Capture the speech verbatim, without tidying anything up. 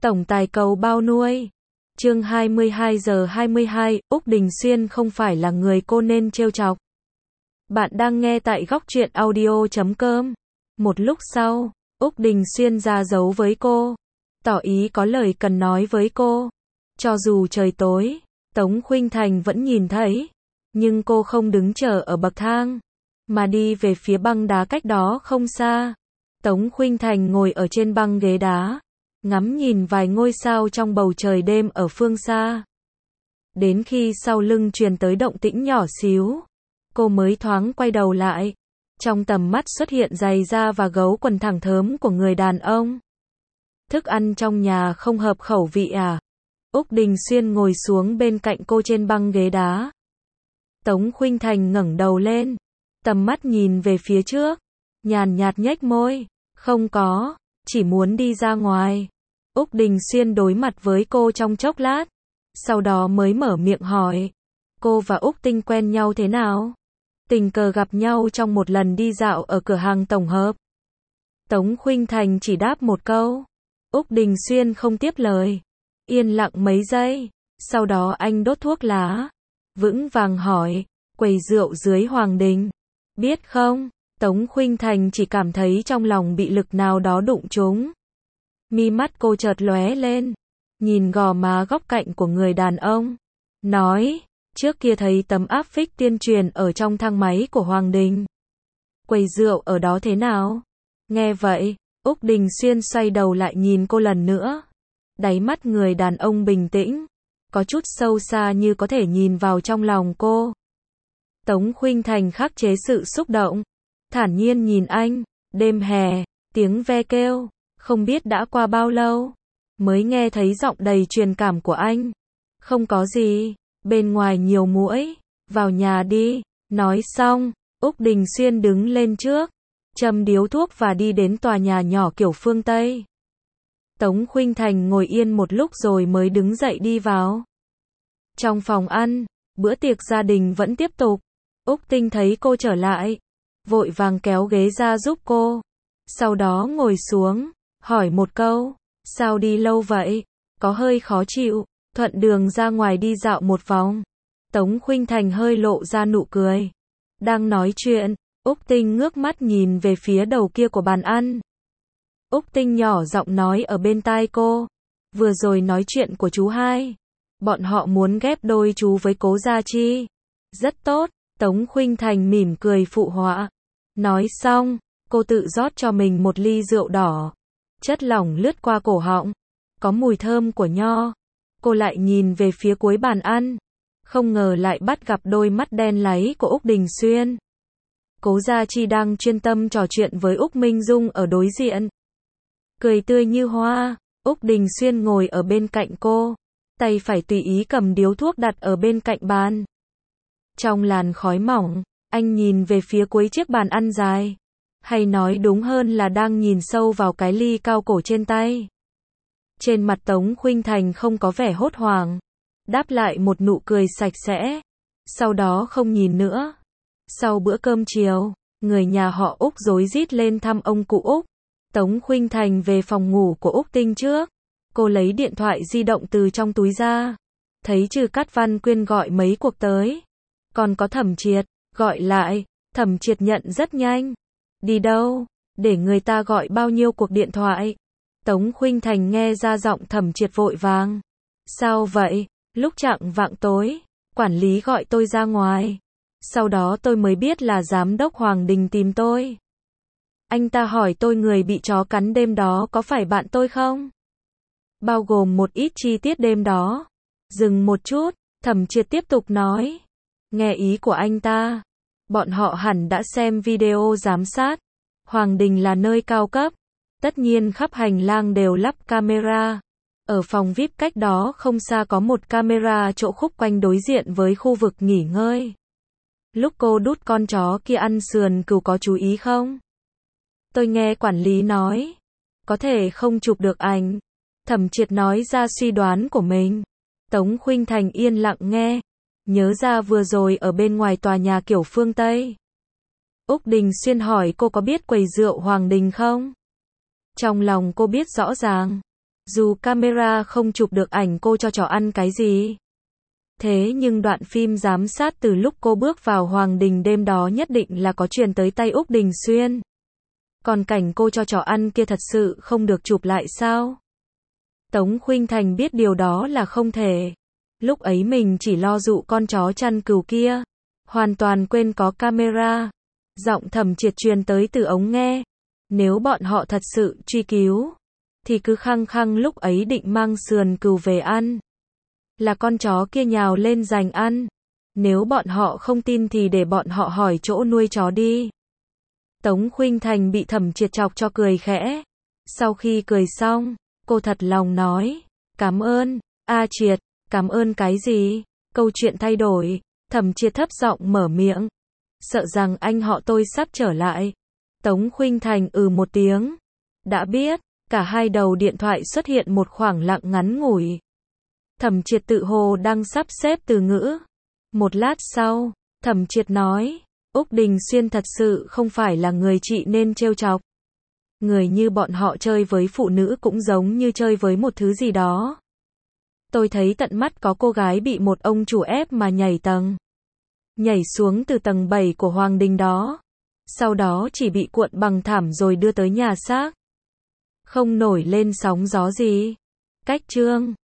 Tổng tài cầu bao nuôi. Chương hai mươi hai giờ hai mươi hai, Úc Đình Xuyên không phải là người cô nên trêu chọc. Bạn đang nghe tại góc truyện audio chấm com. Một lúc sau, Úc Đình Xuyên ra dấu với cô, tỏ ý có lời cần nói với cô. Cho dù trời tối, Tống Khuynh Thành vẫn nhìn thấy, nhưng cô không đứng chờ ở bậc thang, mà đi về phía băng đá cách đó không xa. Tống Khuynh Thành ngồi ở trên băng ghế đá, ngắm nhìn vài ngôi sao trong bầu trời đêm ở phương xa. Đến khi sau lưng truyền tới động tĩnh nhỏ xíu, cô mới thoáng quay đầu lại. Trong tầm mắt xuất hiện giày da và gấu quần thẳng thớm của người đàn ông. Thức ăn trong nhà không hợp khẩu vị à? Úc Đình Xuyên ngồi xuống bên cạnh cô trên băng ghế đá. Tống Khuynh Thành ngẩng đầu lên, tầm mắt nhìn về phía trước, nhàn nhạt nhếch môi, không có, chỉ muốn đi ra ngoài. Úc Đình Xuyên đối mặt với cô trong chốc lát, sau đó mới mở miệng hỏi, cô và Úc Tinh quen nhau thế nào? Tình cờ gặp nhau trong một lần đi dạo ở cửa hàng tổng hợp. Tống Khuynh Thành chỉ đáp một câu. Úc Đình Xuyên không tiếp lời, yên lặng mấy giây, sau đó anh đốt thuốc lá, vững vàng hỏi, quầy rượu dưới Hoàng Đình, biết không? Tống Khuynh Thành chỉ cảm thấy trong lòng bị lực nào đó đụng trúng. Mi mắt cô chợt lóe lên, nhìn gò má góc cạnh của người đàn ông, nói, trước kia thấy tấm áp phích tuyên truyền ở trong thang máy của Hoàng Đình. Quầy rượu ở đó thế nào? Nghe vậy, Úc Đình Xuyên xoay đầu lại nhìn cô lần nữa. Đáy mắt người đàn ông bình tĩnh, có chút sâu xa như có thể nhìn vào trong lòng cô. Tống Khuynh Thành khắc chế sự xúc động, thản nhiên nhìn anh. Đêm hè, tiếng ve kêu, không biết đã qua bao lâu, mới nghe thấy giọng đầy truyền cảm của anh. Không có gì, bên ngoài nhiều muỗi, vào nhà đi. Nói xong, Úc Đình Xuyên đứng lên trước, châm điếu thuốc và đi đến tòa nhà nhỏ kiểu phương Tây. Tống Khuynh Thành ngồi yên một lúc rồi mới đứng dậy đi vào. Trong phòng ăn, bữa tiệc gia đình vẫn tiếp tục. Úc Tinh thấy cô trở lại, vội vàng kéo ghế ra giúp cô. Sau đó ngồi xuống, hỏi một câu, sao đi lâu vậy? Có hơi khó chịu. Thuận đường ra ngoài đi dạo một vòng. Tống Khuynh Thành hơi lộ ra nụ cười. Đang nói chuyện, Úc Tinh ngước mắt nhìn về phía đầu kia của bàn ăn. Úc Tinh nhỏ giọng nói ở bên tai cô, vừa rồi nói chuyện của chú hai, bọn họ muốn ghép đôi chú với Cố Gia Chi. Rất tốt. Tống Khuynh Thành mỉm cười phụ họa. Nói xong, cô tự rót cho mình một ly rượu đỏ. Chất lỏng lướt qua cổ họng, có mùi thơm của nho. Cô lại nhìn về phía cuối bàn ăn, không ngờ lại bắt gặp đôi mắt đen láy của Úc Đình Xuyên. Cố Gia Chi đang chuyên tâm trò chuyện với Úc Minh Dung ở đối diện. Cười tươi như hoa, Úc Đình Xuyên ngồi ở bên cạnh cô, tay phải tùy ý cầm điếu thuốc đặt ở bên cạnh bàn. Trong làn khói mỏng, anh nhìn về phía cuối chiếc bàn ăn dài, hay nói đúng hơn là đang nhìn sâu vào cái ly cao cổ trên tay. Trên mặt Tống Khuynh Thành không có vẻ hốt hoảng, đáp lại một nụ cười sạch sẽ, sau đó không nhìn nữa. Sau bữa cơm chiều, người nhà họ Úc rối rít lên thăm ông cụ Úc. Tống Khuynh Thành về phòng ngủ của Úc Tinh trước, cô lấy điện thoại di động từ trong túi ra, thấy Trừ Cát Văn Quyên gọi mấy cuộc tới, còn có Thẩm Triệt, gọi lại. Thẩm Triệt nhận rất nhanh. Đi đâu? Để người ta gọi bao nhiêu cuộc điện thoại? Tống Khuynh Thành nghe ra giọng Thẩm Triệt vội vàng. Sao vậy? Lúc chạng vạng tối, quản lý gọi tôi ra ngoài. Sau đó tôi mới biết là giám đốc Hoàng Đình tìm tôi. Anh ta hỏi tôi người bị chó cắn đêm đó có phải bạn tôi không? Bao gồm một ít chi tiết đêm đó. Dừng một chút, Thẩm Triệt tiếp tục nói. Nghe ý của anh ta, bọn họ hẳn đã xem video giám sát. Hoàng Đình là nơi cao cấp, tất nhiên khắp hành lang đều lắp camera. Ở phòng vi ai pi cách đó không xa có một camera chỗ khúc quanh đối diện với khu vực nghỉ ngơi. Lúc cô đút con chó kia ăn sườn cừu có chú ý không? Tôi nghe quản lý nói, có thể không chụp được ảnh. Thẩm Triệt nói ra suy đoán của mình. Tống Khuynh Thành yên lặng nghe, nhớ ra vừa rồi ở bên ngoài tòa nhà kiểu phương Tây. Úc Đình Xuyên hỏi cô có biết quầy rượu Hoàng Đình không? Trong lòng cô biết rõ ràng, Dù camera không chụp được ảnh cô cho chó ăn cái gì. Thế nhưng đoạn phim giám sát từ lúc cô bước vào Hoàng Đình đêm đó nhất định là có truyền tới tay Úc Đình Xuyên. Còn cảnh cô cho chó ăn kia thật sự không được chụp lại sao? Tống Khuynh Thành biết điều đó là không thể. Lúc ấy mình chỉ lo dụ con chó chăn cừu kia. Hoàn toàn quên có camera. Giọng Thẩm Triệt truyền tới từ ống nghe. Nếu bọn họ thật sự truy cứu, thì cứ khăng khăng lúc ấy định mang sườn cừu về ăn. Là con chó kia nhào lên giành ăn. Nếu bọn họ không tin thì để bọn họ hỏi chỗ nuôi chó đi. Tống Khuynh Thành bị Thẩm Triệt chọc cho cười khẽ. Sau khi cười xong, cô thật lòng nói, cảm ơn, A Triệt, cảm ơn cái gì? Câu chuyện thay đổi, Thẩm Triệt thấp giọng mở miệng. Sợ rằng anh họ tôi sắp trở lại. Tống Khuynh Thành ừ một tiếng. Đã biết, cả hai đầu điện thoại xuất hiện một khoảng lặng ngắn ngủi. Thẩm Triệt tự hồ đang sắp xếp từ ngữ. Một lát sau, Thẩm Triệt nói, Úc Đình Xuyên thật sự không phải là người chị nên trêu chọc. Người như bọn họ chơi với phụ nữ cũng giống như chơi với một thứ gì đó. Tôi thấy tận mắt có cô gái bị một ông chủ ép mà nhảy tầng. Nhảy xuống từ tầng bảy của Hoàng Đình đó. Sau đó chỉ bị cuộn bằng thảm rồi đưa tới nhà xác. Không nổi lên sóng gió gì. Cách chương